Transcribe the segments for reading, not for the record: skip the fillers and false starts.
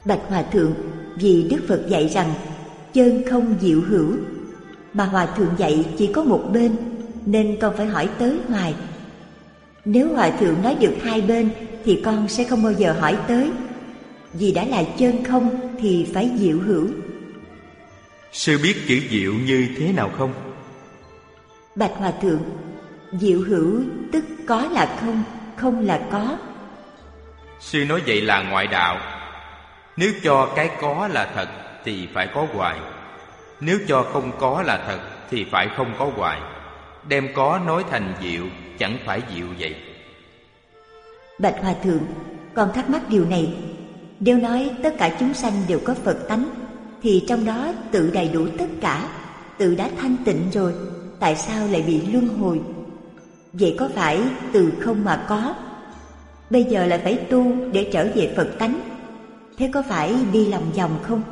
Bạch Hòa Thượng, vì Đức Phật dạy rằng chân không diệu hữu, mà Hòa Thượng dạy chỉ có một bên, nên con phải hỏi tới hoài. Nếu Hòa Thượng nói được hai bên thì con sẽ không bao giờ hỏi tới. Vì đã là chân không thì phải diệu hữu. Sư biết chữ diệu như thế nào không? Bạch Hòa Thượng, diệu hữu tức có là không, không là có. Sư nói vậy là ngoại đạo. Nếu cho cái có là thật thì phải có hoài. Nếu cho không có là thật thì phải không có hoài. Đem có nói thành diệu, chẳng phải diệu vậy. Bạch Hòa Thượng, con thắc mắc điều này. Nếu nói tất cả chúng sanh đều có Phật tánh, thì trong đó tự đầy đủ tất cả, tự đã thanh tịnh rồi, tại sao lại bị luân hồi? Vậy có phải từ không mà có, bây giờ lại phải tu để trở về Phật tánh? Thế có phải đi lòng vòng không?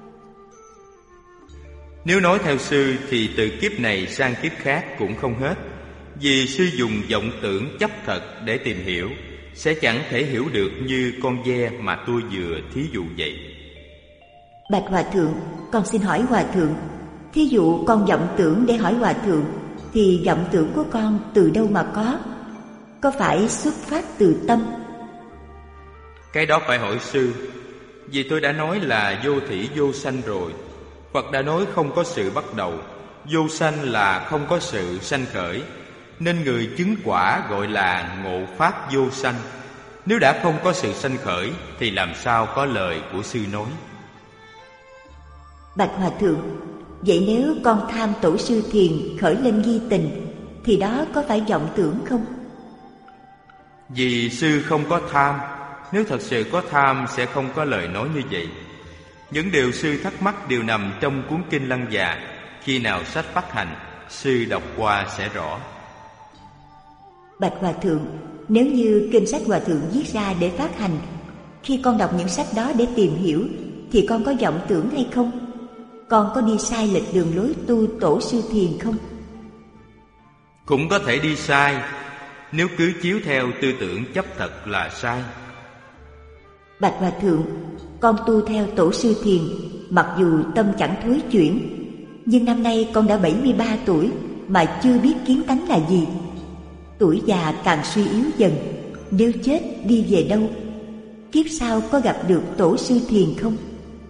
Nếu nói theo sư thì từ kiếp này sang kiếp khác cũng không hết. Vì sư dùng vọng tưởng chấp thật để tìm hiểu, sẽ chẳng thể hiểu được như con ve mà tôi vừa thí dụ vậy. Bạch Hòa Thượng, con xin hỏi Hòa Thượng, thí dụ con vọng tưởng để hỏi Hòa Thượng, thì vọng tưởng của con từ đâu mà có? Có phải xuất phát từ tâm? Cái đó phải hỏi sư. Vì tôi đã nói là vô thỉ vô sanh rồi. Phật đã nói không có sự bắt đầu. Vô sanh là không có sự sanh khởi, nên người chứng quả gọi là ngộ pháp vô sanh. Nếu đã không có sự sanh khởi thì làm sao có lời của sư nói? Bạch Hòa Thượng, vậy nếu con tham tổ sư thiền khởi lên nghi tình, thì đó có phải vọng tưởng không? Vì sư không có tham. Nếu thật sự có tham sẽ không có lời nói như vậy. Những điều sư thắc mắc đều nằm trong cuốn kinh Lăng Già. Khi nào sách phát hành, sư đọc qua sẽ rõ. Bạch Hòa Thượng, nếu như kinh sách Hòa Thượng viết ra để phát hành, khi con đọc những sách đó để tìm hiểu, thì con có vọng tưởng hay không? Con có đi sai lệch đường lối tu tổ sư thiền không? Cũng có thể đi sai. Nếu cứ chiếu theo tư tưởng chấp thật là sai. Bạch Hòa Thượng, con tu theo tổ sư thiền, mặc dù tâm chẳng thối chuyển, nhưng năm nay con đã 73 tuổi mà chưa biết kiến tánh là gì. Tuổi già càng suy yếu dần, nếu chết đi về đâu? Kiếp sau có gặp được tổ sư thiền không?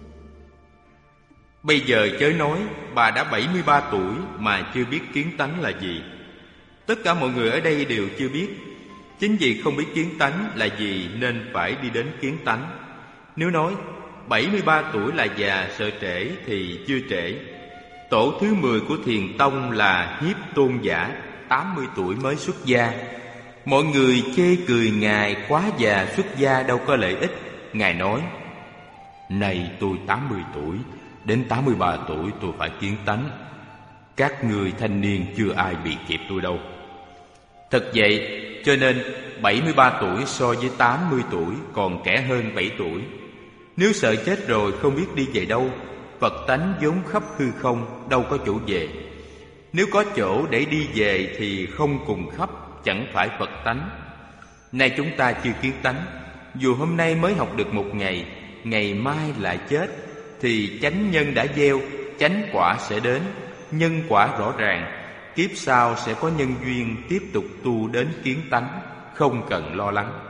Bây giờ chớ nói, bà đã 73 tuổi mà chưa biết kiến tánh là gì. Tất cả mọi người ở đây đều chưa biết. Chính vì không biết kiến tánh là gì nên phải đi đến kiến tánh. Nếu nói 73 tuổi là già sợ trễ thì chưa trễ. Tổ thứ 10 của Thiền Tông là Hiếp Tôn Giả, 80 tuổi mới xuất gia. Mọi người chê cười Ngài quá già xuất gia đâu có lợi ích. Ngài nói: "Này tôi 80 tuổi, đến 83 tuổi tôi phải kiến tánh. Các người thanh niên chưa ai bị kịp tôi đâu." Thật vậy, cho nên 73 tuổi so với 80 tuổi còn trẻ hơn 7 tuổi. Nếu sợ chết rồi không biết đi về đâu, Phật tánh vốn khắp hư không, đâu có chỗ về. Nếu có chỗ để đi về thì không cùng khắp, chẳng phải Phật tánh. Nay chúng ta chưa kiến tánh, dù hôm nay mới học được một ngày, ngày mai lại chết, thì chánh nhân đã gieo, chánh quả sẽ đến. Nhân quả rõ ràng, kiếp sau sẽ có nhân duyên tiếp tục tu đến kiến tánh, không cần lo lắng.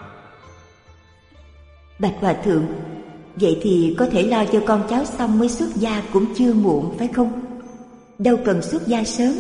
Bạch Hòa Thượng, vậy thì có thể lo cho con cháu xong mới xuất gia cũng chưa muộn phải không? Đâu cần xuất gia sớm.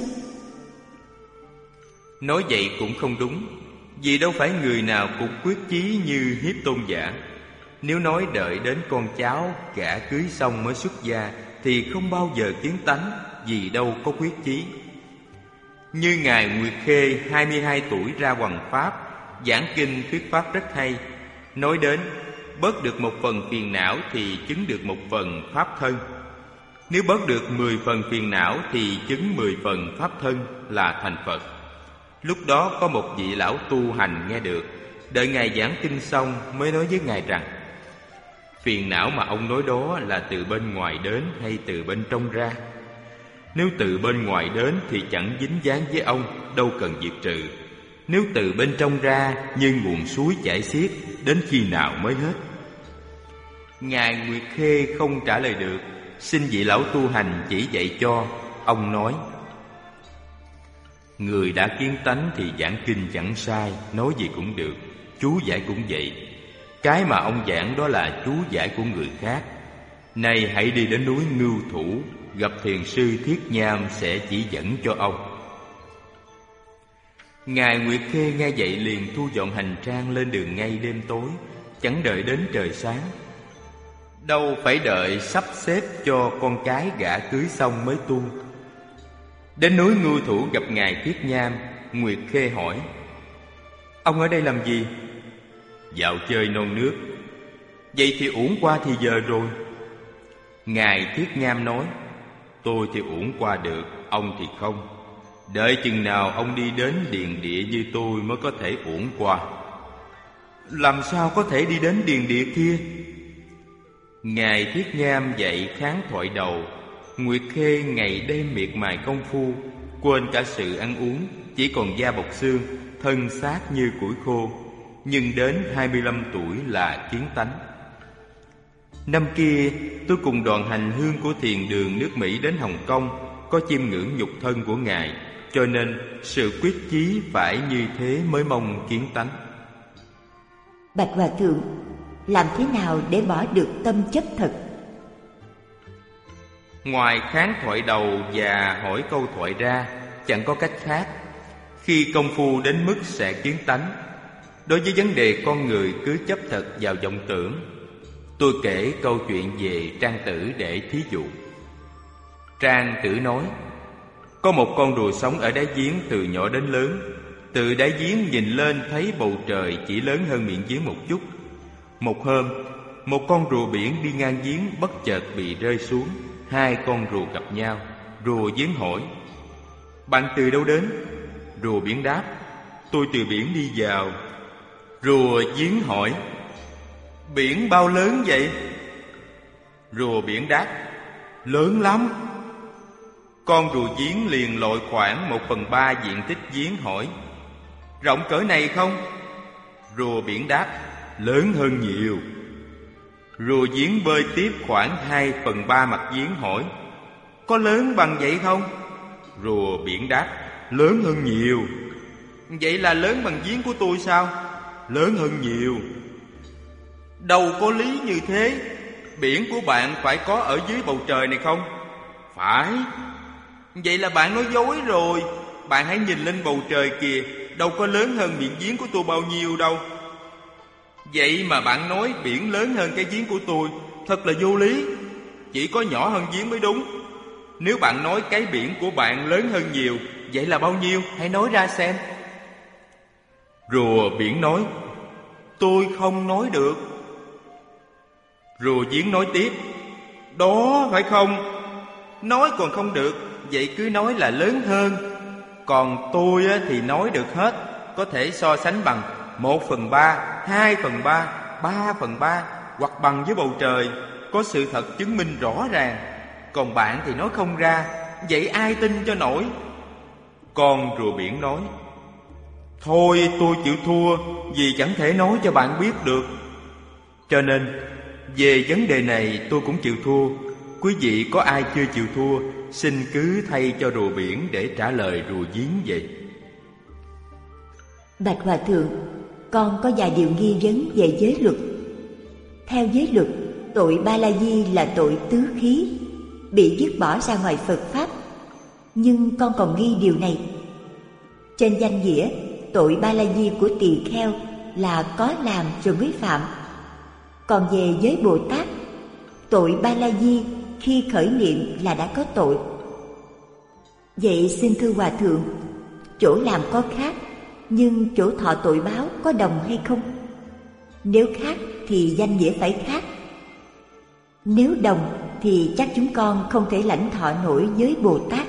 Nói vậy cũng không đúng, vì đâu phải người nào cũng quyết chí như Hiếp Tôn Giả. Nếu nói đợi đến con cháu gả cưới xong mới xuất gia thì không bao giờ kiến tánh, vì đâu có quyết chí. Như Ngài Nguyệt Khê 22 tuổi ra hoằng pháp, giảng kinh thuyết pháp rất hay. Nói đến bớt được một phần phiền não thì chứng được một phần pháp thân. Nếu bớt được 10 phần phiền não thì chứng 10 phần pháp thân là thành Phật. Lúc đó có một vị lão tu hành nghe được, đợi Ngài giảng kinh xong mới nói với Ngài rằng: phiền não mà ông nói đó là từ bên ngoài đến hay từ bên trong ra? Nếu từ bên ngoài đến thì chẳng dính dáng với ông, đâu cần diệt trừ. Nếu từ bên trong ra như nguồn suối chảy xiết, đến khi nào mới hết? Ngài Nguyệt Khê không trả lời được, xin vị lão tu hành chỉ dạy cho. Ông nói: người đã kiến tánh thì giảng kinh chẳng sai, nói gì cũng được, chú giải cũng vậy. Cái mà ông giảng đó là chú giải của người khác. Nay hãy đi đến núi Ngưu Thủ, gặp thiền sư Thiết Nham sẽ chỉ dẫn cho ông. Ngài Nguyệt Khê nghe vậy liền thu dọn hành trang lên đường ngay đêm tối, chẳng đợi đến trời sáng. Đâu phải đợi sắp xếp cho con cái gả cưới xong mới tu. Đến núi Ngưu Thủ gặp Ngài Thiết Nham, Nguyệt Khê hỏi: ông ở đây làm gì? Dạo chơi non nước. Vậy thì uổng qua thì giờ rồi. Ngài Thiết Nham nói: tôi thì uổng qua được, ông thì không. Đợi chừng nào ông đi đến điền địa như tôi mới có thể uổng qua. Làm sao có thể đi đến điền địa kia? Ngài Thiết Nham dạy kháng thoại đầu. Nguyệt Khê ngày đêm miệt mài công phu, quên cả sự ăn uống, chỉ còn da bọc xương, thân xác như củi khô. Nhưng đến 25 tuổi là kiến tánh. Năm kia tôi cùng đoàn hành hương của thiền đường nước Mỹ đến Hồng Kông, có chiêm ngưỡng nhục thân của Ngài, cho nên sự quyết chí phải như thế mới mong kiến tánh. Bạch Hòa Thượng, làm thế nào để bỏ được tâm chấp thật? Ngoài kháng thoại đầu và hỏi câu thoại ra, chẳng có cách khác. Khi công phu đến mức sẽ kiến tánh. Đối với vấn đề con người cứ chấp thật vào vọng tưởng, tôi kể câu chuyện về Trang Tử để thí dụ. Trang Tử nói: có một con rùa sống ở đáy giếng từ nhỏ đến lớn. Từ đáy giếng nhìn lên thấy bầu trời chỉ lớn hơn miệng giếng một chút. Một hôm, một con rùa biển đi ngang giếng bất chợt bị rơi xuống. Hai con rùa gặp nhau. Rùa giếng hỏi: bạn từ đâu đến? Rùa biển đáp: tôi từ biển đi vào. Rùa giếng hỏi: biển bao lớn vậy? Rùa biển đáp: lớn lắm. Con rùa giếng liền lội khoảng 1/3 diện tích giếng hỏi: rộng cỡ này không? Rùa biển đáp: lớn hơn nhiều. Rùa giếng bơi tiếp khoảng 2/3 mặt giếng hỏi: có lớn bằng vậy không? Rùa biển đáp: lớn hơn nhiều. Vậy là lớn bằng giếng của tôi sao? Lớn hơn nhiều. Đâu có lý như thế. Biển của bạn phải có ở dưới bầu trời này không? Phải. Vậy là bạn nói dối rồi. Bạn hãy nhìn lên bầu trời kìa, đâu có lớn hơn miệng giếng của tôi bao nhiêu đâu. Vậy mà bạn nói biển lớn hơn cái giếng của tôi, thật là vô lý. Chỉ có nhỏ hơn giếng mới đúng. Nếu bạn nói cái biển của bạn lớn hơn nhiều, vậy là bao nhiêu? Hãy nói ra xem. Rùa biển nói: tôi không nói được. Rùa giếng nói tiếp: đó phải không? Nói còn không được, vậy cứ nói là lớn hơn. Còn tôi thì nói được hết, có thể so sánh bằng 1/3, 2/3, 3/3, hoặc bằng với bầu trời, có sự thật chứng minh rõ ràng. Còn bạn thì nói không ra, vậy ai tin cho nổi? Con rùa biển nói: thôi tôi chịu thua, vì chẳng thể nói cho bạn biết được. Cho nên về vấn đề này tôi cũng chịu thua. Quý vị có ai chưa chịu thua, xin cứ thay cho rùa biển để trả lời rùa giếng vậy. Bạch Hòa Thượng, con có vài điều nghi vấn về giới luật. Theo giới luật, tội Ba La Di là tội tứ khí, bị dứt bỏ ra ngoài Phật Pháp. Nhưng con còn nghi điều này. Trên danh nghĩa, tội Ba La Di của tỳ kheo là có làm rồi mới phạm. Còn về giới Bồ Tát, tội Ba La Di khi khởi niệm là đã có tội. Vậy xin thưa Hòa Thượng, chỗ làm có khác, nhưng chỗ thọ tội báo có đồng hay không? Nếu khác thì danh nghĩa phải khác. Nếu đồng thì chắc chúng con không thể lãnh thọ nổi giới Bồ Tát.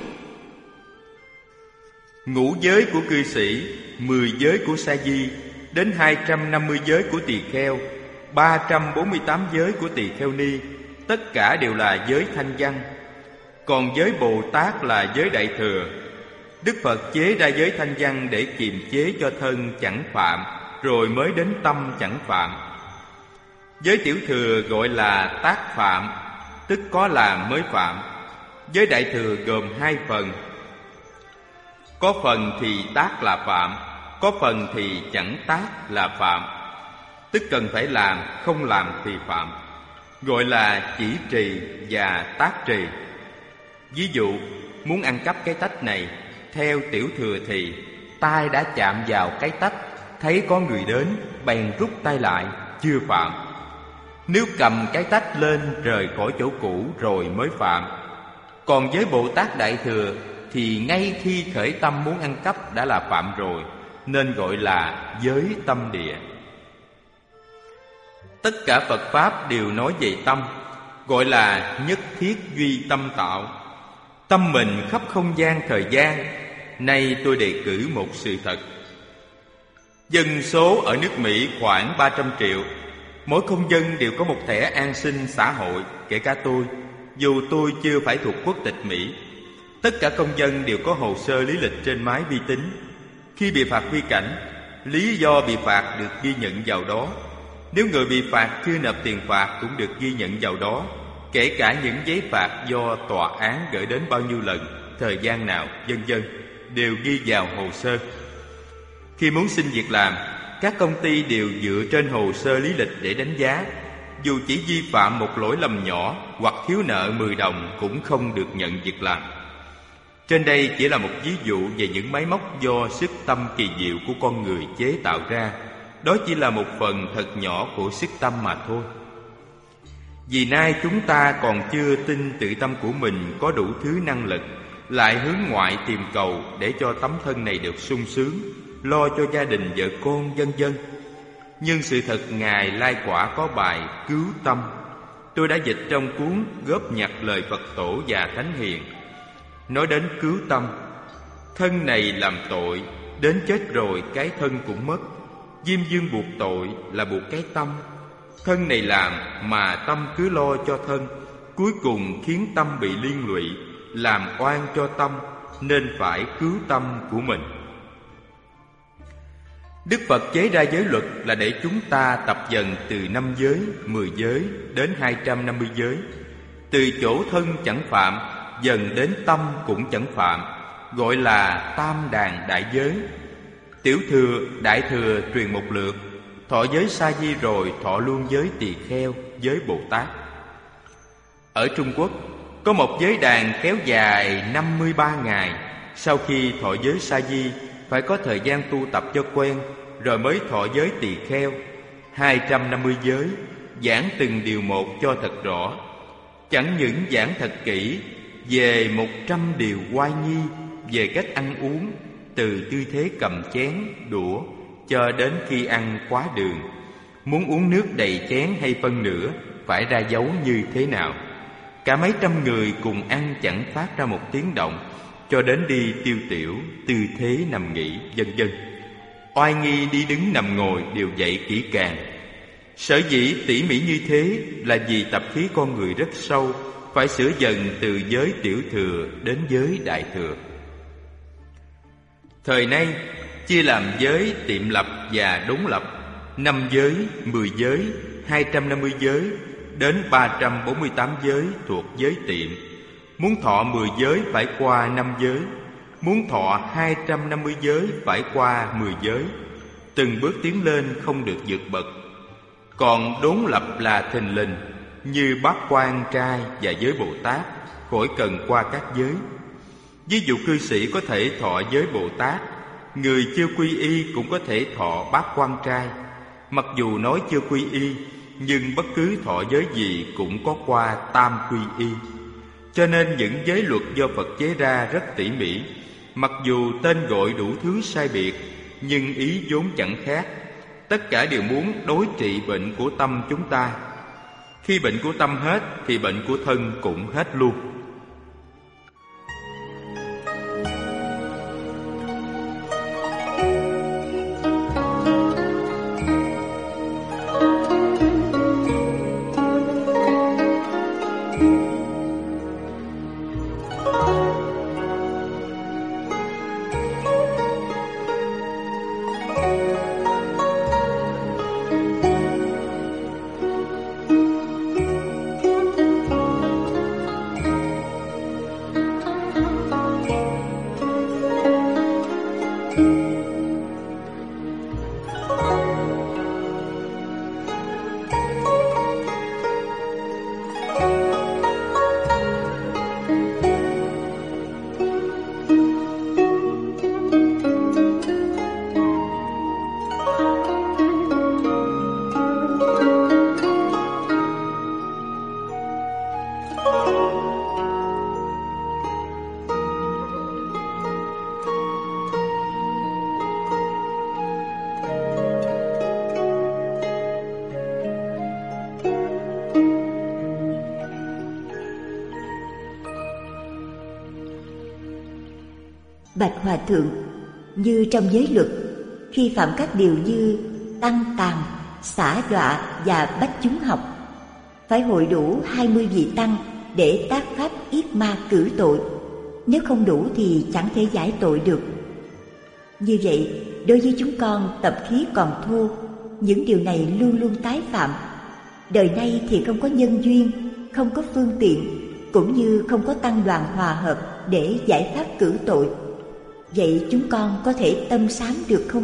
Ngũ giới của cư sĩ, 10 giới của sa di, đến 250 giới của tỳ kheo, 348 giới của tỳ kheo ni, tất cả đều là giới thanh văn. Còn giới Bồ Tát là giới đại thừa. Đức Phật chế ra giới thanh văn để kiềm chế cho thân chẳng phạm, rồi mới đến tâm chẳng phạm. Giới tiểu thừa gọi là tác phạm, tức có làm mới phạm. Giới đại thừa gồm hai phần. Có phần thì tác là phạm, có phần thì chẳng tác là phạm. Tức cần phải làm, không làm thì phạm. Gọi là chỉ trì và tác trì. Ví dụ, muốn ăn cắp cái tách này, theo tiểu thừa thì tay đã chạm vào cái tách, thấy có người đến, bèn rút tay lại, chưa phạm. Nếu cầm cái tách lên rời khỏi chỗ cũ rồi mới phạm. Còn với Bồ Tát Đại Thừa thì ngay khi khởi tâm muốn ăn cắp đã là phạm rồi, nên gọi là giới tâm địa. Tất cả Phật Pháp đều nói về tâm, gọi là nhất thiết duy tâm tạo. Tâm mình khắp không gian thời gian. Nay tôi đề cử một sự thật. Dân số ở nước Mỹ khoảng 300 triệu. Mỗi công dân đều có một thẻ an sinh xã hội, kể cả tôi, dù tôi chưa phải thuộc quốc tịch Mỹ. Tất cả công dân đều có hồ sơ lý lịch trên máy vi tính. Khi bị phạt vi cảnh, lý do bị phạt được ghi nhận vào đó. Nếu người bị phạt chưa nộp tiền phạt cũng được ghi nhận vào đó, kể cả những giấy phạt do tòa án gửi đến bao nhiêu lần, thời gian nào, vân vân, đều ghi vào hồ sơ. Khi muốn xin việc làm, các công ty đều dựa trên hồ sơ lý lịch để đánh giá. Dù chỉ vi phạm một lỗi lầm nhỏ hoặc thiếu nợ 10 đồng cũng không được nhận việc làm. Trên đây chỉ là một ví dụ về những máy móc do sức tâm kỳ diệu của con người chế tạo ra. Đó chỉ là một phần thật nhỏ của sức tâm mà thôi. Vì nay chúng ta còn chưa tin tự tâm của mình có đủ thứ năng lực, lại hướng ngoại tìm cầu để cho tấm thân này được sung sướng, lo cho gia đình vợ con vân vân. Nhưng sự thật Ngài Lai Quả có bài Cứu Tâm, tôi đã dịch trong cuốn Góp nhặt lời Phật Tổ và Thánh Hiền. Nói đến cứu tâm, thân này làm tội, đến chết rồi cái thân cũng mất. Diêm vương buộc tội là buộc cái tâm. Thân này làm mà tâm cứ lo cho thân, cuối cùng khiến tâm bị liên lụy, làm oan cho tâm, nên phải cứu tâm của mình. Đức Phật chế ra giới luật là để chúng ta tập dần từ 5 giới, 10 giới đến 250 giới. Từ chỗ thân chẳng phạm, dần đến tâm cũng chẳng phạm, gọi là tam đàn đại giới. Tiểu thừa, đại thừa truyền một lượt, thọ giới sa di rồi thọ luôn giới tỳ kheo, giới Bồ Tát. Ở Trung Quốc có một giới đàn kéo dài 53 ngày. Sau khi thọ giới sa di phải có thời gian tu tập cho quen, rồi mới thọ giới tỳ kheo. 250 giới, giảng từng điều một cho thật rõ. Chẳng những giảng thật kỹ về 100 điều oai nghi, về cách ăn uống, từ tư thế cầm chén, đũa cho đến khi ăn quá đường. Muốn uống nước đầy chén hay phân nửa phải ra dấu như thế nào. Cả mấy trăm người cùng ăn chẳng phát ra một tiếng động, cho đến đi tiêu tiểu, tư thế nằm nghỉ, vân vân. Oai nghi đi đứng nằm ngồi đều dạy kỹ càng. Sở dĩ tỉ mỉ như thế là vì tập khí con người rất sâu, phải sửa dần từ giới tiểu thừa đến giới đại thừa. Thời nay chia làm giới tiệm lập và đốn lập, 5 giới, 10 giới, 250 giới đến 348 giới thuộc giới tiệm. Muốn thọ 10 giới phải qua 5 giới, muốn thọ 250 giới phải qua 10 giới. Từng bước tiến lên không được vượt bậc. Còn đốn lập là thình lình, như Bát Quan Trai và giới Bồ Tát, khỏi cần qua các giới. Ví dụ cư sĩ có thể thọ giới Bồ Tát, người chưa quy y cũng có thể thọ Bát Quan Trai. Mặc dù nói chưa quy y, nhưng bất cứ thọ giới gì cũng có qua tam quy y. Cho nên những giới luật do Phật chế ra rất tỉ mỉ. Mặc dù tên gọi đủ thứ sai biệt, nhưng ý vốn chẳng khác. Tất cả đều muốn đối trị bệnh của tâm chúng ta. Khi bệnh của tâm hết thì bệnh của thân cũng hết luôn. Bạch Hòa Thượng, như trong giới luật, khi phạm các điều như tăng tàn, xả đọa và bách chúng học, phải hội đủ 20 vị tăng để tác pháp yết ma cử tội. Nếu không đủ thì chẳng thể giải tội được. Như vậy, đối với chúng con tập khí còn thô, những điều này luôn luôn tái phạm. Đời nay thì không có nhân duyên, không có phương tiện, cũng như không có tăng đoàn hòa hợp để giải pháp cử tội. Vậy chúng con có thể tâm sám được không?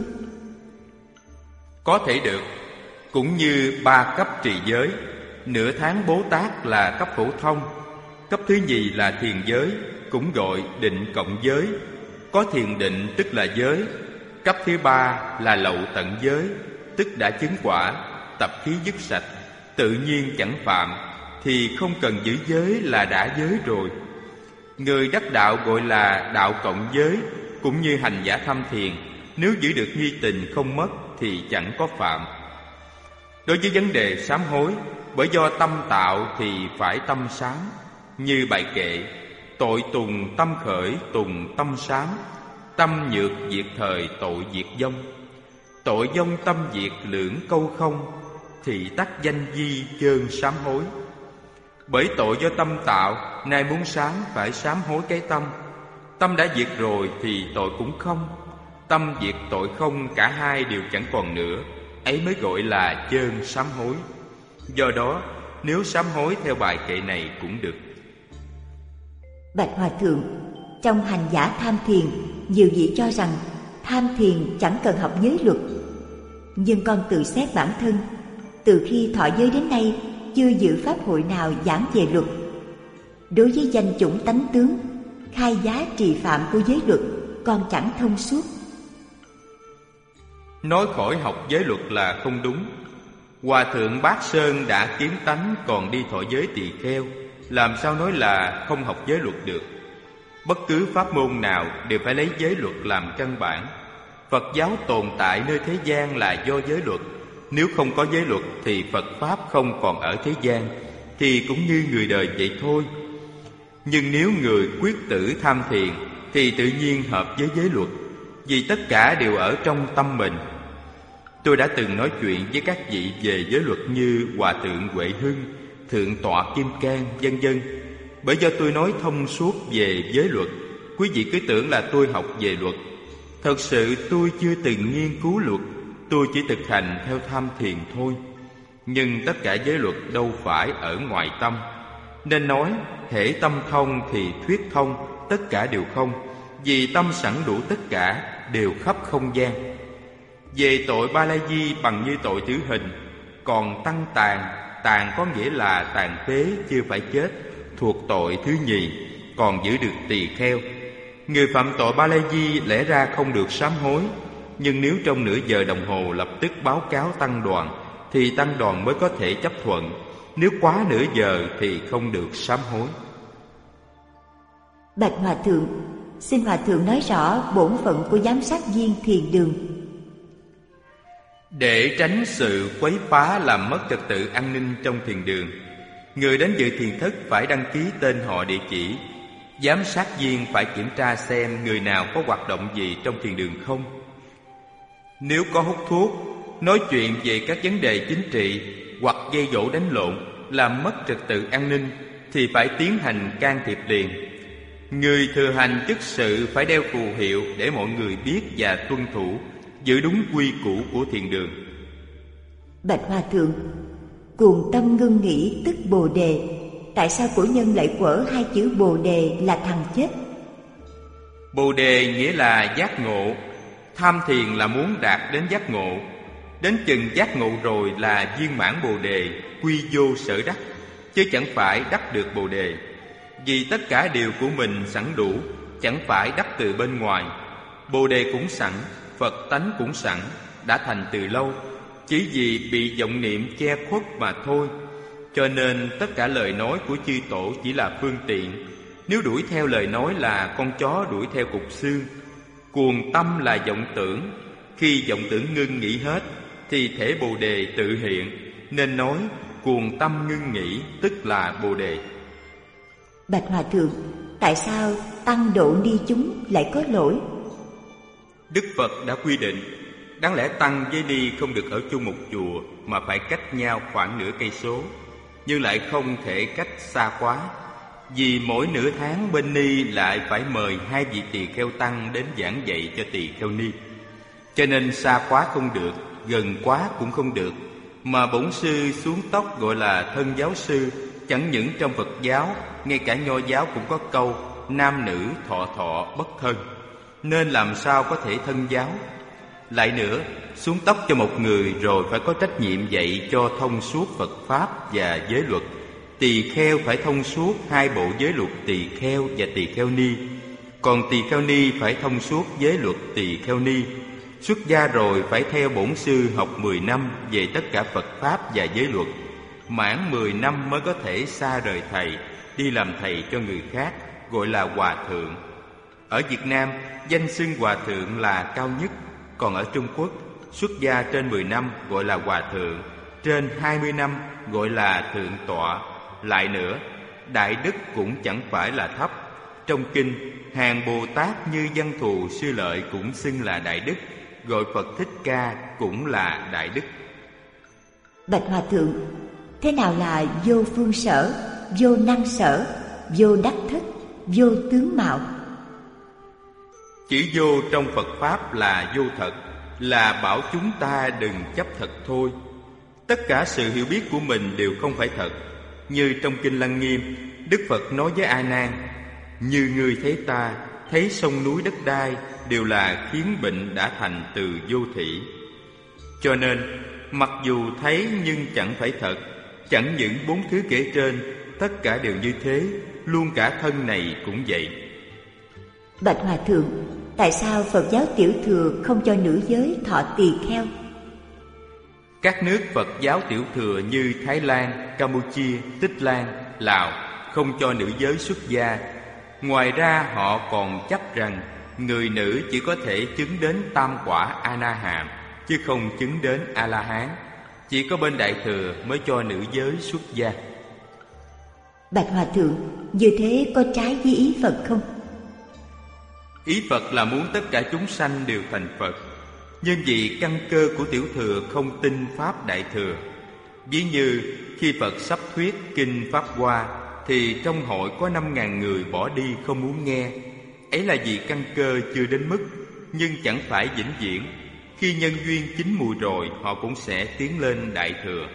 Có thể được. Cũng như 3 cấp trì giới. Nửa tháng Bố Tát là cấp phổ thông, cấp thứ nhì là thiền giới, cũng gọi định cộng giới. Có thiền định tức là giới. Cấp thứ 3 là lậu tận giới, tức đã chứng quả, tập khí dứt sạch, tự nhiên chẳng phạm, thì không cần giữ giới là đã giới rồi. Người đắc đạo gọi là đạo cộng giới, cũng như hành giả tham thiền, nếu giữ được nghi tình không mất thì chẳng có phạm. Đối với vấn đề sám hối, bởi do tâm tạo thì phải tâm sám. Như bài kệ: tội tùng tâm khởi, tùng tâm sám, tâm nhược diệt thời, tội diệt vong. Tội vong tâm diệt lưỡng câu không, thì tắc danh di chơn sám hối. Bởi tội do tâm tạo, nay muốn sám phải sám hối cái tâm. Tâm đã diệt rồi thì tội cũng không. Tâm diệt tội không, cả hai đều chẳng còn nữa, ấy mới gọi là chơn sám hối. Do đó, nếu sám hối theo bài kệ này cũng được. Bạch Hòa Thượng, trong hành giả tham thiền, nhiều vị cho rằng tham thiền chẳng cần học giới luật. Nhưng con tự xét bản thân, từ khi thọ giới đến nay chưa dự pháp hội nào giảng về luật. Đối với danh chủng tánh tướng, khai giá trì phạm của giới luật, con chẳng thông suốt. Nói khỏi học giới luật là không đúng. Hòa Thượng Bát Sơn đã kiến tánh còn đi thọ giới tỳ kheo, làm sao nói là không học giới luật được. Bất cứ pháp môn nào đều phải lấy giới luật làm căn bản. Phật giáo tồn tại nơi thế gian là do giới luật. Nếu không có giới luật thì Phật Pháp không còn ở thế gian, thì cũng như người đời vậy thôi. Nhưng nếu người quyết tử tham thiền thì tự nhiên hợp với giới luật, vì tất cả đều ở trong tâm mình. Tôi đã từng nói chuyện với các vị về giới luật như Hòa Thượng Huệ Hưng, Thượng tọa Kim Cang, vân vân. Bởi do tôi nói thông suốt về giới luật, quý vị cứ tưởng là tôi học về luật. Thật sự tôi chưa từng nghiên cứu luật, tôi chỉ thực hành theo tham thiền thôi. Nhưng tất cả giới luật đâu phải ở ngoài tâm, nên nói hễ tâm thông thì thuyết thông, tất cả đều không, vì tâm sẵn đủ tất cả, đều khắp không gian. Về tội Ba La Di bằng như tội tử hình. Còn tăng tàn, tàn có nghĩa là tàn phế chưa phải chết, thuộc tội thứ nhì, còn giữ được tỳ kheo. Người phạm tội Ba La Di lẽ ra không được sám hối, nhưng nếu trong nửa giờ đồng hồ lập tức báo cáo tăng đoàn thì tăng đoàn mới có thể chấp thuận. Nếu quá nửa giờ thì không được sám hối. Bạch Hòa Thượng, xin Hòa Thượng nói rõ bổn phận của giám sát viên thiền đường. Để tránh sự quấy phá làm mất trật tự an ninh trong thiền đường, người đến dự thiền thất phải đăng ký tên họ, địa chỉ. Giám sát viên phải kiểm tra xem người nào có hoạt động gì trong thiền đường không. Nếu có hút thuốc, nói chuyện về các vấn đề chính trị hoặc gây dỗ đánh lộn, làm mất trật tự an ninh thì phải tiến hành can thiệp liền. Người thừa hành chức sự phải đeo phù hiệu để mọi người biết và tuân thủ, giữ đúng quy củ của thiền đường. Bạch Hòa Thượng, cuồng tâm ngưng nghĩ tức Bồ Đề. Tại sao cổ nhân lại quở hai chữ Bồ Đề là thằng chết? Bồ Đề nghĩa là giác ngộ. Tham thiền là muốn đạt đến giác ngộ. Đến chừng giác ngộ rồi là viên mãn Bồ Đề, quy vô sở đắc, chứ chẳng phải đắc được Bồ Đề. Vì tất cả điều của mình sẵn đủ, chẳng phải đắc từ bên ngoài. Bồ Đề cũng sẵn, Phật tánh cũng sẵn, đã thành từ lâu, chỉ vì bị vọng niệm che khuất mà thôi. Cho nên tất cả lời nói của chư tổ chỉ là phương tiện. Nếu đuổi theo lời nói là con chó đuổi theo cục xương. Cuồng tâm là vọng tưởng. Khi vọng tưởng ngưng nghỉ hết thì thể Bồ Đề tự hiện, nên nói cuồng tâm ngưng nghỉ tức là Bồ Đề. Bạch Hòa Thượng, tại sao tăng độ ni chúng lại có lỗi? Đức Phật đã quy định, đáng lẽ tăng với ni không được ở chung một chùa mà phải cách nhau khoảng nửa cây số, nhưng lại không thể cách xa quá. Vì mỗi nửa tháng bên ni lại phải mời 2 vị tỳ kheo tăng đến giảng dạy cho tỳ kheo ni. Cho nên xa quá không được, gần quá cũng không được. Mà bổn sư xuống tóc gọi là thân giáo sư. Chẳng những trong Phật giáo, ngay cả Nho giáo cũng có câu nam nữ thọ thọ bất thân, nên làm sao có thể thân giáo. Lại nữa, xuống tóc cho một người rồi phải có trách nhiệm dạy cho thông suốt Phật Pháp và giới luật. Tỳ kheo phải thông suốt 2 bộ giới luật tỳ kheo và tỳ kheo ni. Còn tỳ kheo ni phải thông suốt giới luật tỳ kheo ni. Xuất gia rồi phải theo bổn sư học 10 năm về tất cả Phật Pháp và giới luật. Mãn 10 năm mới có thể xa rời thầy, đi làm thầy cho người khác, gọi là hòa thượng. Ở Việt Nam, danh xưng hòa thượng là cao nhất. Còn ở Trung Quốc, xuất gia trên 10 năm gọi là hòa thượng, trên 20 năm gọi là thượng tọa. Lại nữa, đại đức cũng chẳng phải là thấp. Trong kinh, hàng Bồ Tát như Văn Thù Sư Lợi cũng xưng là đại đức, gọi Phật Thích Ca cũng là đại đức. Bạch Hòa Thượng, thế nào là vô phương sở, vô năng sở, vô đắc thức, vô tướng mạo? Chữ vô trong Phật Pháp là vô thật, là bảo chúng ta đừng chấp thật thôi. Tất cả sự hiểu biết của mình đều không phải thật. Như trong kinh Lăng Nghiêm, Đức Phật nói với A Nan: như ngươi thấy ta, thấy sông núi đất đai đều là khiến bệnh đã thành từ vô thỉ. Cho nên, mặc dù thấy nhưng chẳng phải thật. Chẳng những 4 thứ kể trên, tất cả đều như thế, luôn cả thân này cũng vậy. Bạch Hòa Thượng, tại sao Phật giáo tiểu thừa không cho nữ giới thọ tỳ kheo? Các nước Phật giáo tiểu thừa như Thái Lan, Campuchia, Tích Lan, Lào không cho nữ giới xuất gia. Ngoài ra họ còn chấp rằng người nữ chỉ có thể chứng đến tam quả A-na-hàm, chứ không chứng đến A-la-hán. Chỉ có bên Đại Thừa mới cho nữ giới xuất gia. Bạch Hòa Thượng, như thế có trái với ý Phật không? Ý Phật là muốn tất cả chúng sanh đều thành Phật. Nhưng vì căn cơ của tiểu thừa không tin Pháp Đại Thừa. Ví như khi Phật sắp thuyết kinh Pháp Hoa, thì trong hội có 5.000 người bỏ đi không muốn nghe. Ấy là vì căn cơ chưa đến mức, nhưng chẳng phải vĩnh viễn. Khi nhân duyên chín mùi rồi, họ cũng sẽ tiến lên Đại Thừa.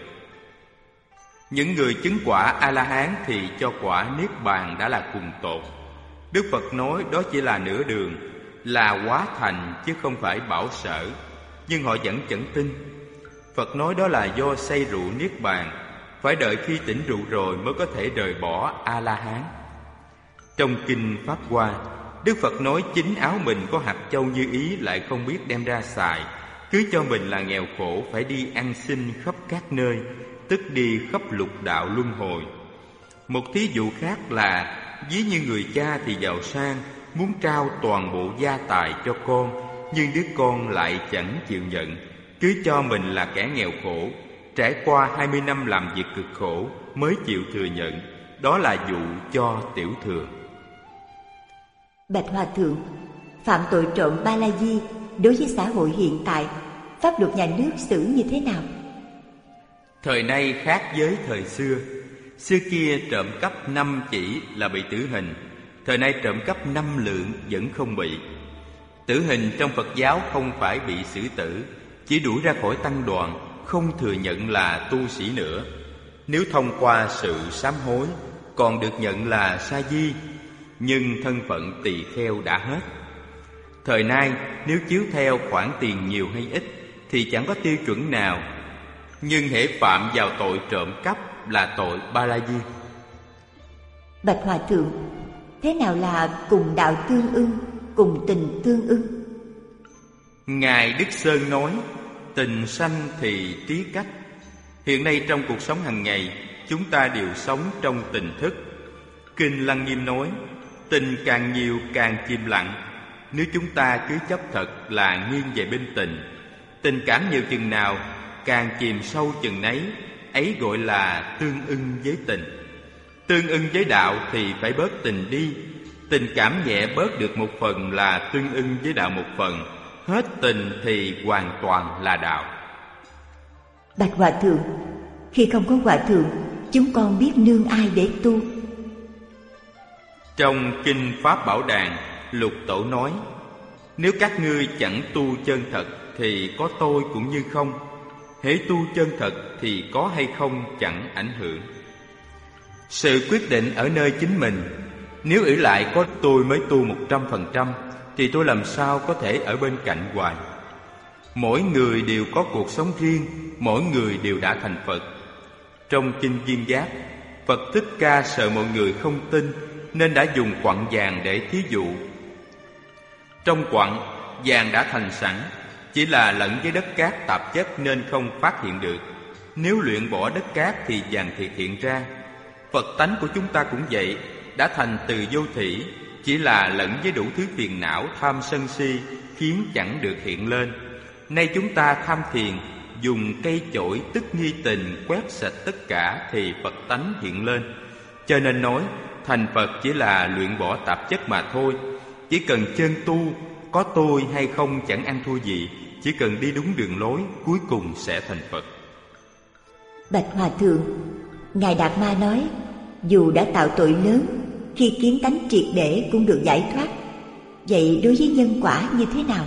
Những người chứng quả A-la-hán thì cho quả Niết Bàn đã là cùng tột. Đức Phật nói đó chỉ là nửa đường, là hóa thành chứ không phải bảo sở. Nhưng họ vẫn chẳng tin. Phật nói đó là do say rượu Niết Bàn, phải đợi khi tỉnh rượu rồi mới có thể rời bỏ A-la-hán. Trong kinh Pháp Hoa, Đức Phật nói chính áo mình có hạt châu như ý lại không biết đem ra xài, cứ cho mình là nghèo khổ phải đi ăn xin khắp các nơi, tức đi khắp lục đạo luân hồi. Một thí dụ khác là ví như người cha thì giàu sang, muốn trao toàn bộ gia tài cho con, nhưng đứa con lại chẳng chịu nhận, cứ cho mình là kẻ nghèo khổ, trải qua 20 năm làm việc cực khổ mới chịu thừa nhận. Đó là dụ cho tiểu thừa. Bạch Hòa Thượng, phạm tội trộm ba la di đối với xã hội hiện tại, pháp luật nhà nước xử như thế nào? Thời nay khác với thời xưa. Xưa kia trộm cắp 5 chỉ là bị tử hình, thời nay trộm cắp 5 lượng vẫn không bị. Tử hình trong Phật giáo không phải bị xử tử, chỉ đuổi ra khỏi tăng đoàn, không thừa nhận là tu sĩ nữa. Nếu thông qua sự sám hối, còn được nhận là sa di, nhưng thân phận tỳ kheo đã hết. Thời nay nếu chiếu theo khoản tiền nhiều hay ít thì chẳng có tiêu chuẩn nào, nhưng hễ phạm vào tội trộm cắp là tội ba la di. Bạch Hòa Thượng, thế nào là cùng đạo tương ưng, cùng tình tương ưng? Ngài Đức Sơn nói, tình sanh thì trí cách. Hiện nay trong cuộc sống hàng ngày, chúng ta đều sống trong tình thức. Kinh Lăng Nghiêm nói, tình càng nhiều càng chìm lặng. Nếu chúng ta cứ chấp thật là nghiêng về bên tình, tình cảm nhiều chừng nào càng chìm sâu chừng nấy, ấy gọi là tương ưng với tình. Tương ưng với đạo thì phải bớt tình đi. Tình cảm nhẹ bớt được một phần là tương ưng với đạo một phần, hết tình thì hoàn toàn là đạo. Bạch Hòa Thượng, khi không có Hòa Thượng, chúng con biết nương ai để tu? Trong Kinh Pháp Bảo Đàn, Lục Tổ nói: nếu các ngươi chẳng tu chân thật thì có tôi cũng như không. Hễ tu chân thật thì có hay không chẳng ảnh hưởng. Sự quyết định ở nơi chính mình. Nếu ỷ lại có tôi mới tu 100%, thì tôi làm sao có thể ở bên cạnh hoài. Mỗi người đều có cuộc sống riêng, mỗi người đều đã thành Phật. Trong Kinh Viên Giác, Phật Thích Ca sợ mọi người không tin nên đã dùng quặng vàng để thí dụ. Trong quặng, vàng đã thành sẵn, chỉ là lẫn với đất cát tạp chất nên không phát hiện được. Nếu luyện bỏ đất cát thì vàng thiệt hiện ra. Phật tánh của chúng ta cũng vậy, đã thành từ vô thỉ, chỉ là lẫn với đủ thứ phiền não tham sân si khiến chẳng được hiện lên. Nay chúng ta tham thiền, dùng cây chổi tức nghi tình quét sạch tất cả thì Phật tánh hiện lên. Cho nên nói thành Phật chỉ là luyện bỏ tạp chất mà thôi. Chỉ cần chân tu, có tôi hay không chẳng ăn thua gì, chỉ cần đi đúng đường lối, cuối cùng sẽ thành Phật. Bạch Hòa Thượng, Ngài Đạt Ma nói, dù đã tạo tội lớn, khi kiến tánh triệt để cũng được giải thoát. Vậy đối với nhân quả như thế nào?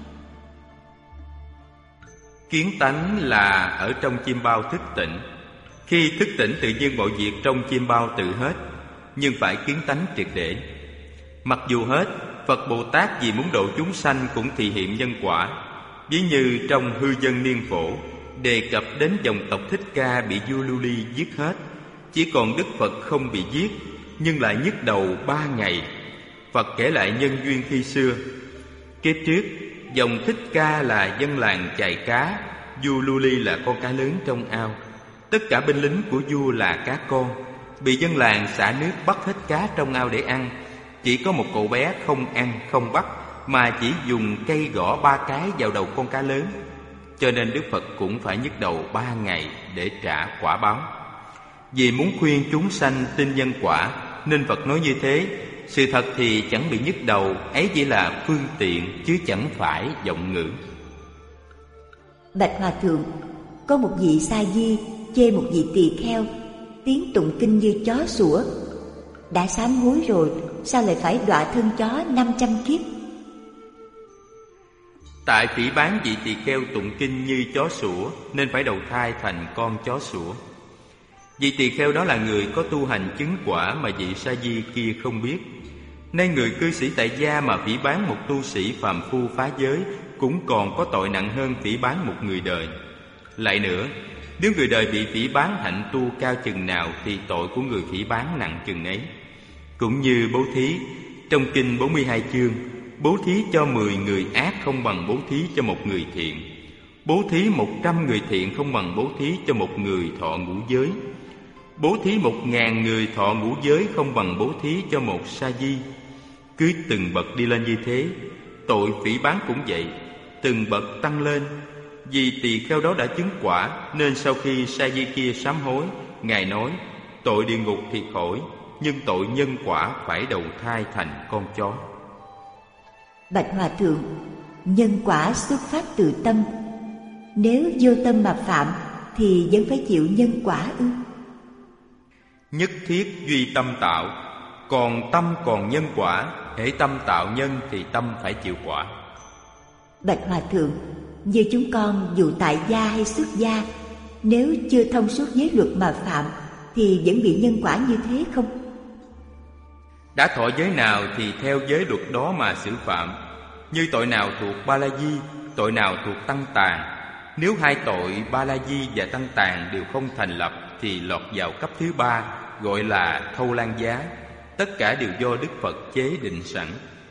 Kiến tánh là ở trong chim bao thức tỉnh. Khi thức tỉnh tự nhiên mọi việc trong chim bao tự hết, nhưng phải kiến tánh triệt để. Mặc dù hết, Phật Bồ Tát vì muốn độ chúng sanh cũng thị hiện nhân quả. Ví như trong Hư Dân Niên Phổ đề cập đến dòng tộc Thích Ca bị vua Lưu Ly giết hết, chỉ còn Đức Phật không bị giết, nhưng lại nhức đầu 3 ngày. Phật kể lại nhân duyên khi xưa. Kiếp trước, dòng Thích Ca là dân làng chài cá, vua Lưu Ly là con cá lớn trong ao. Tất cả binh lính của vua là cá con, bị dân làng xả nước bắt hết cá trong ao để ăn. Chỉ có một cậu bé không ăn không bắt, mà chỉ dùng cây gõ 3 cái vào đầu con cá lớn. Cho nên Đức Phật cũng phải nhức đầu 3 ngày để trả quả báo. Vì muốn khuyên chúng sanh tin nhân quả nên Phật nói như thế. Sự thật thì chẳng bị nhức đầu, ấy chỉ là phương tiện chứ chẳng phải vọng ngữ. Bạch Hòa Thượng, có một vị sa di chê một vị tỳ kheo tiếng tụng kinh như chó sủa. Đã sám hối rồi, sao lại phải đọa thân chó 500 kiếp? Tại phỉ báng vị tỳ kheo tụng kinh như chó sủa nên phải đầu thai thành con chó sủa. Vị tỳ kheo đó là người có tu hành chứng quả mà vị sa di kia không biết. Nay người cư sĩ tại gia mà phỉ báng một tu sĩ phàm phu phá giới cũng còn có tội nặng hơn phỉ báng một người đời. Lại nữa, nếu người đời bị phỉ báng hạnh tu cao chừng nào thì tội của người phỉ báng nặng chừng ấy. Cũng như bố thí, trong kinh 42 chương, bố thí cho 10 người ác không bằng bố thí cho một người thiện. Bố thí 100 người thiện không bằng bố thí cho một người thọ ngũ giới. Bố thí 1000 người thọ ngũ giới không bằng bố thí cho một sa di. Cứ từng bậc đi lên như thế, tội phỉ báng cũng vậy, từng bậc tăng lên. Vì tỳ kheo đó đã chứng quả nên sau khi sa di kia sám hối, Ngài nói tội địa ngục thì khỏi, nhưng tội nhân quả phải đầu thai thành con chó. Bạch Hòa Thượng, nhân quả xuất phát từ tâm. Nếu vô tâm mà phạm thì vẫn phải chịu nhân quả ư? Nhất thiết duy tâm tạo. Còn tâm còn nhân quả, hễ tâm tạo nhân thì tâm phải chịu quả. Bạch Hòa Thượng, như chúng con dù tại gia hay xuất gia, nếu chưa thông suốt giới luật mà phạm thì vẫn bị nhân quả như thế không? Đã thọ giới nào thì theo giới luật đó mà xử phạm. Như tội nào thuộc Ba La Di, tội nào thuộc Tăng Tàn. Nếu hai tội Ba La Di và Tăng Tàn đều không thành lập thì lọt vào cấp thứ 3, gọi là thâu lan giá. Tất cả đều do Đức Phật chế định sẵn.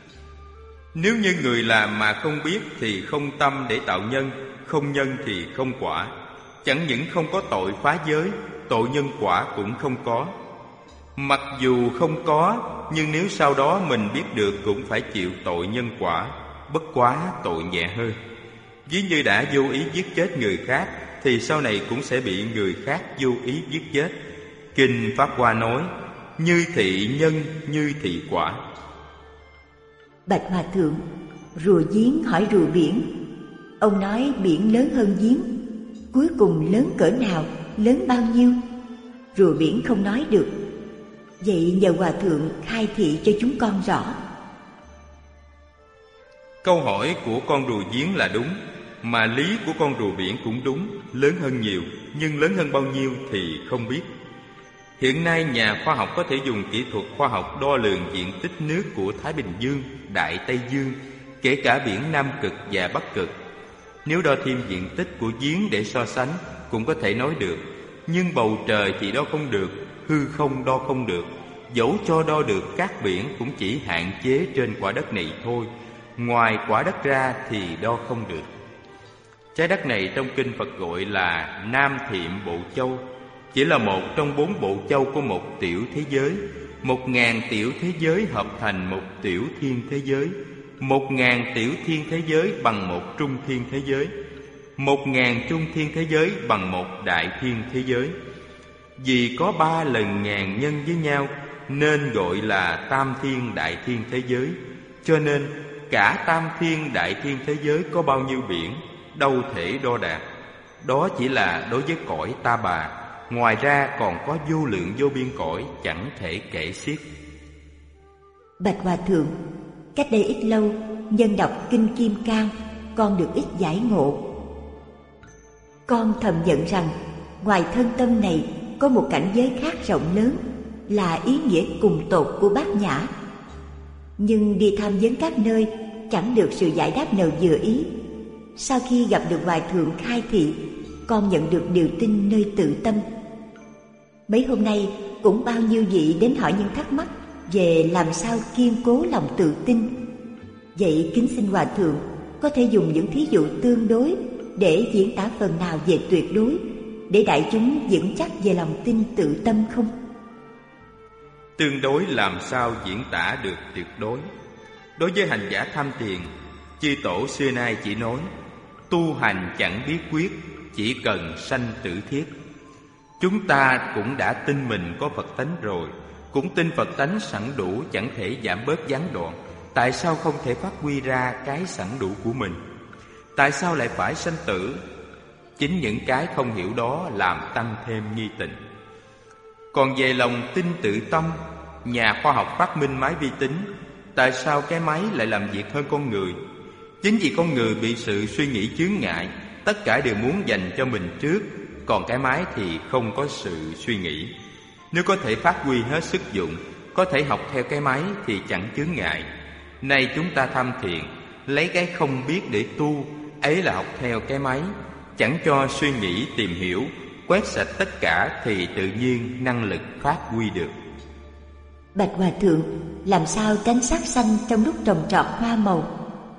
Nếu như người làm mà không biết thì không tâm để tạo nhân, không nhân thì không quả. Chẳng những không có tội phá giới, tội nhân quả cũng không có. Mặc dù không có, nhưng nếu sau đó mình biết được cũng phải chịu tội nhân quả, bất quá tội nhẹ hơn. Ví như đã vô ý giết chết người khác thì sau này cũng sẽ bị người khác vô ý giết chết. Kinh Pháp Hoa nói như thị nhân như thị quả. Bạch Hòa Thượng, Rùa giếng hỏi rùa biển. Ông nói biển lớn hơn giếng. Cuối cùng lớn cỡ nào, lớn bao nhiêu? Rùa biển không nói được. Vậy nhờ Hòa Thượng khai thị cho chúng con rõ. Câu hỏi của con rùa giếng là đúng, mà lý của con rùa biển cũng đúng, lớn hơn nhiều, nhưng lớn hơn bao nhiêu thì không biết. Hiện nay nhà khoa học có thể dùng kỹ thuật khoa học đo lường diện tích nước của Thái Bình Dương, Đại Tây Dương, kể cả biển Nam Cực và Bắc Cực. Nếu đo thêm diện tích của giếng để so sánh cũng có thể nói được, nhưng bầu trời thì đo không được, hư không đo không được. Dẫu cho đo được các biển cũng chỉ hạn chế trên quả đất này thôi, ngoài quả đất ra thì đo không được. Trái đất này trong kinh Phật gọi là Nam Thiệm Bộ Châu, chỉ là một trong 4 bộ châu của một tiểu thế giới. 1000 tiểu thế giới hợp thành một tiểu thiên thế giới. 1000 tiểu thiên thế giới bằng một trung thiên thế giới. 1000 trung thiên thế giới bằng một đại thiên thế giới. Vì có 3 lần ngàn nhân với nhau nên gọi là tam thiên đại thiên thế giới. Cho nên cả tam thiên đại thiên thế giới có bao nhiêu biển đâu thể đo đạt. Đó chỉ là đối với cõi Ta Bà, ngoài ra còn có vô lượng vô biên cõi chẳng thể kể xiết. Bạch Hòa Thượng, cách đây ít lâu, nhân đọc kinh Kim Cang, con được ít giải ngộ. Con thầm nhận rằng ngoài thân tâm này có một cảnh giới khác rộng lớn, là ý nghĩa cùng tột của Bát Nhã. Nhưng đi tham vấn các nơi chẳng được sự giải đáp nào vừa ý. Sau khi gặp được Hòa Thượng khai thị, con nhận được điều tin nơi tự tâm. Mấy hôm nay cũng bao nhiêu vị đến hỏi những thắc mắc về làm sao kiên cố lòng tự tin. Vậy kính xin Hòa Thượng có thể dùng những thí dụ tương đối để diễn tả phần nào về tuyệt đối, để đại chúng vững chắc về lòng tin tự tâm không? Tương đối làm sao diễn tả được tuyệt đối? Đối với hành giả tham tiền, chư tổ xưa nay chỉ nói tu hành chẳng biết quyết, chỉ cần sanh tử thiết. Chúng ta cũng đã tin mình có Phật tánh rồi, cũng tin Phật tánh sẵn đủ, chẳng thể giảm bớt gián đoạn. Tại sao không thể phát huy ra cái sẵn đủ của mình? Tại sao lại phải sanh tử? Chính những cái không hiểu đó làm tăng thêm nghi tình. Còn về lòng tin tự tâm, nhà khoa học phát minh máy vi tính. Tại sao cái máy lại làm việc hơn con người? Chính vì con người bị sự suy nghĩ chướng ngại, tất cả đều muốn dành cho mình trước, còn cái máy thì không có sự suy nghĩ. Nếu có thể phát huy hết sức dụng, có thể học theo cái máy thì chẳng chướng ngại. Nay chúng ta tham thiền, lấy cái không biết để tu, ấy là học theo cái máy, chẳng cho suy nghĩ tìm hiểu, quét sạch tất cả thì tự nhiên năng lực phát huy được. Bạch Hòa Thượng, làm sao tránh sát sanh trong lúc trồng trọt hoa màu?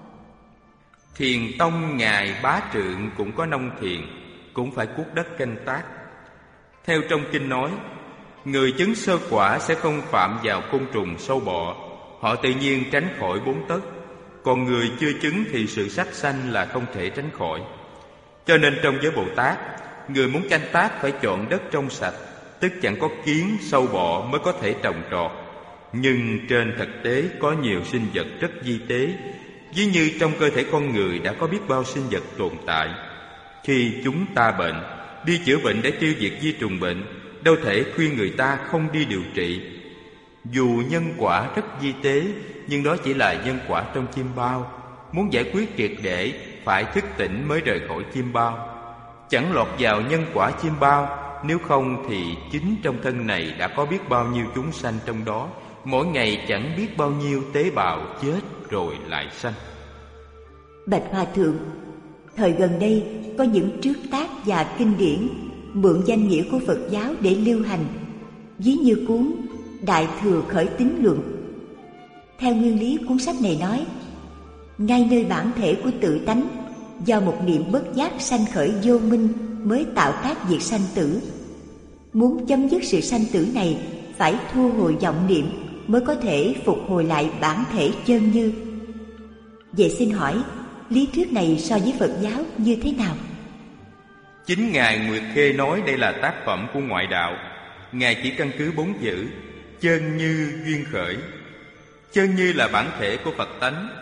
Thiền tông ngài Bá Trượng cũng có nông thiền, cũng phải cuốc đất canh tác. Theo trong kinh nói, người chứng sơ quả sẽ không phạm vào côn trùng sâu bọ, họ tự nhiên tránh khỏi 4 tấc. Còn người chưa chứng thì sự sát sanh là không thể tránh khỏi. Cho nên trong giới Bồ Tát, người muốn canh tác phải chọn đất trong sạch, tức chẳng có kiến, sâu bọ mới có thể trồng trọt. Nhưng trên thực tế có nhiều sinh vật rất vi tế, ví như trong cơ thể con người đã có biết bao sinh vật tồn tại. Khi chúng ta bệnh, đi chữa bệnh để tiêu diệt vi trùng bệnh, đâu thể khuyên người ta không đi điều trị. Dù nhân quả rất vi tế, nhưng đó chỉ là nhân quả trong chim bao. Muốn giải quyết triệt để, phải thức tỉnh mới rời khỏi chim bao. Chẳng lọt vào nhân quả chim bao, nếu không thì chính trong thân này đã có biết bao nhiêu chúng sanh trong đó. Mỗi ngày chẳng biết bao nhiêu tế bào chết rồi lại sanh. Bạch Hòa Thượng, thời gần đây có những trước tác và kinh điển mượn danh nghĩa của Phật giáo để lưu hành, ví như cuốn Đại Thừa Khởi Tín Luận. Theo nguyên lý cuốn sách này nói, ngay nơi bản thể của tự tánh, do một niệm bất giác sanh khởi vô minh mới tạo tác việc sanh tử. Muốn chấm dứt sự sanh tử này, phải thu hồi vọng niệm mới có thể phục hồi lại bản thể chân như. Vậy xin hỏi, lý thuyết này so với Phật giáo như thế nào? Chính Ngài Nguyệt Khê nói đây là tác phẩm của ngoại đạo. Ngài chỉ căn cứ 4 chữ chân như duyên khởi. Chân như là bản thể của Phật tánh,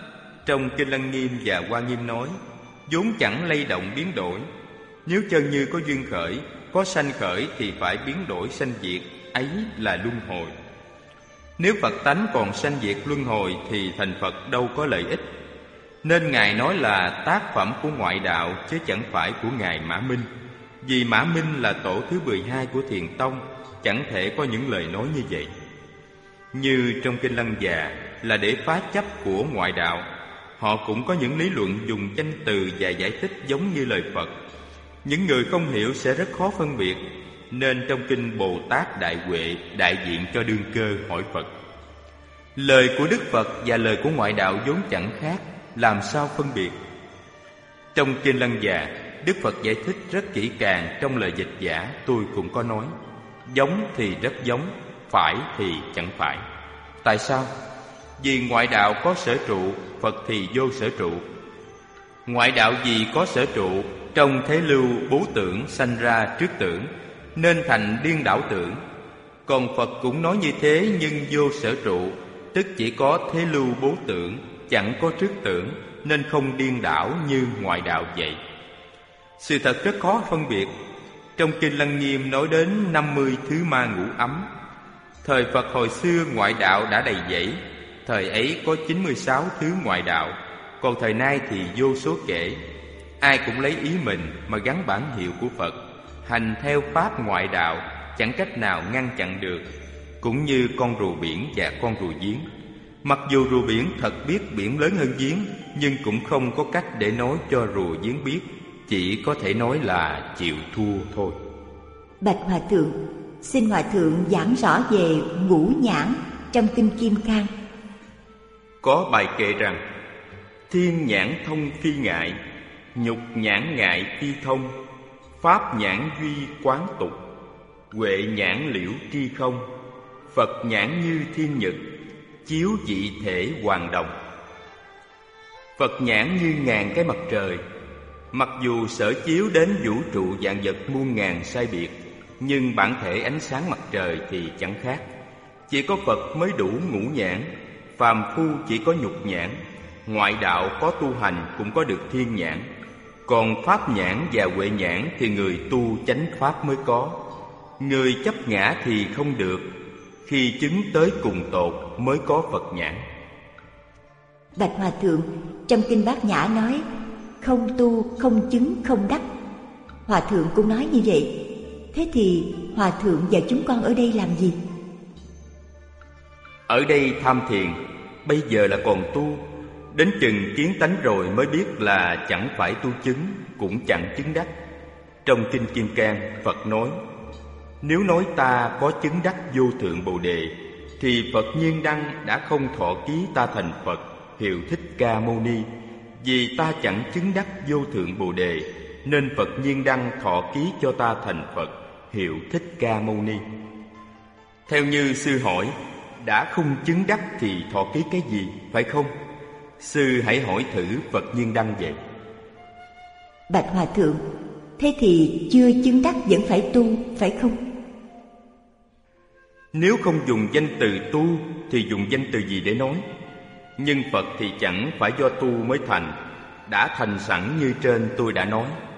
Trong Kinh Lăng Nghiêm và Hoa Nghiêm nói, vốn chẳng lay động biến đổi. Nếu chân như có duyên khởi, có sanh khởi thì phải biến đổi sanh diệt, ấy là luân hồi. Nếu Phật tánh còn sanh diệt luân hồi thì thành Phật đâu có lợi ích. Nên Ngài nói là tác phẩm của ngoại đạo chứ chẳng phải của Ngài Mã Minh. Vì Mã Minh là tổ thứ 12 của Thiền Tông, chẳng thể có những lời nói như vậy. Như trong Kinh Lăng Già là để phá chấp của ngoại đạo. Họ cũng có những lý luận dùng danh từ và giải thích giống như lời Phật. Những người không hiểu sẽ rất khó phân biệt. Nên trong Kinh Bồ Tát Đại Huệ đại diện cho đương cơ hỏi Phật. Lời của Đức Phật và lời của ngoại đạo vốn chẳng khác, làm sao phân biệt? Trong Kinh Lăng Già, Đức Phật giải thích rất kỹ càng. Trong lời dịch giả tôi cũng có nói, giống thì rất giống, phải thì chẳng phải. Tại sao? Vì ngoại đạo có sở trụ, Phật thì vô sở trụ. Ngoại đạo vì có sở trụ, trong thế lưu bố tưởng sanh ra trước tưởng, nên thành điên đảo tưởng. Còn Phật cũng nói như thế nhưng vô sở trụ, tức chỉ có thế lưu bố tưởng, chẳng có trước tưởng, nên không điên đảo như ngoại đạo vậy. Sự thật rất khó phân biệt. Trong Kinh Lăng Nghiêm nói đến 50 thứ ma ngũ ấm. Thời Phật hồi xưa ngoại đạo đã đầy dẫy. Thời ấy có 96 thứ ngoại đạo. Còn thời nay thì vô số kể. Ai cũng lấy ý mình mà gắn bản hiệu của Phật, hành theo pháp ngoại đạo, chẳng cách nào ngăn chặn được. Cũng như con rùa biển và con rùa giếng. Mặc dù rùa biển thật biết biển lớn hơn giếng, nhưng cũng không có cách để nói cho rùa giếng biết. Chỉ có thể nói là chịu thua thôi. Bạch Hòa Thượng, xin Hòa Thượng giảng rõ về ngũ nhãn trong Kinh Kim Cang. Có bài kệ rằng: thiên nhãn thông phi ngại, nhục nhãn ngại phi thông, pháp nhãn duy quán tục, huệ nhãn liễu tri không, Phật nhãn như thiên nhật, chiếu dị thể hoàng đồng. Phật nhãn như ngàn cái mặt trời. Mặc dù sở chiếu đến vũ trụ vạn vật muôn ngàn sai biệt, nhưng bản thể ánh sáng mặt trời thì chẳng khác. Chỉ có Phật mới đủ ngũ nhãn, phàm phu chỉ có nhục nhãn. Ngoại đạo có tu hành cũng có được thiên nhãn. Còn pháp nhãn và huệ nhãn thì người tu chánh pháp mới có. Người chấp ngã thì không được. Khi chứng tới cùng tột mới có Phật nhãn. Bạch Hòa Thượng, trong Kinh Bát Nhã nói không tu, không chứng, không đắc. Hòa Thượng cũng nói như vậy. Thế thì Hòa Thượng và chúng con ở đây làm gì? Ở đây tham thiền, bây giờ là còn tu. Đến chừng kiến tánh rồi mới biết là chẳng phải tu chứng, cũng chẳng chứng đắc. Trong Kinh Kim Cang, Phật nói: nếu nói ta có chứng đắc vô thượng Bồ Đề, thì Phật Nhiên Đăng đã không thọ ký ta thành Phật, hiệu Thích Ca Mâu Ni. Vì ta chẳng chứng đắc vô thượng Bồ Đề, nên Phật Nhiên Đăng thọ ký cho ta thành Phật, hiệu Thích Ca Mâu Ni. Theo như sư hỏi, đã không chứng đắc thì thọ ký cái gì, phải không? Sư hãy hỏi thử Phật Nhiên Đăng vậy. Bạch Hòa Thượng, thế thì chưa chứng đắc vẫn phải tu, phải không? Nếu không dùng danh từ tu thì dùng danh từ gì để nói? Nhưng Phật thì chẳng phải do tu mới thành, đã thành sẵn như trên tôi đã nói.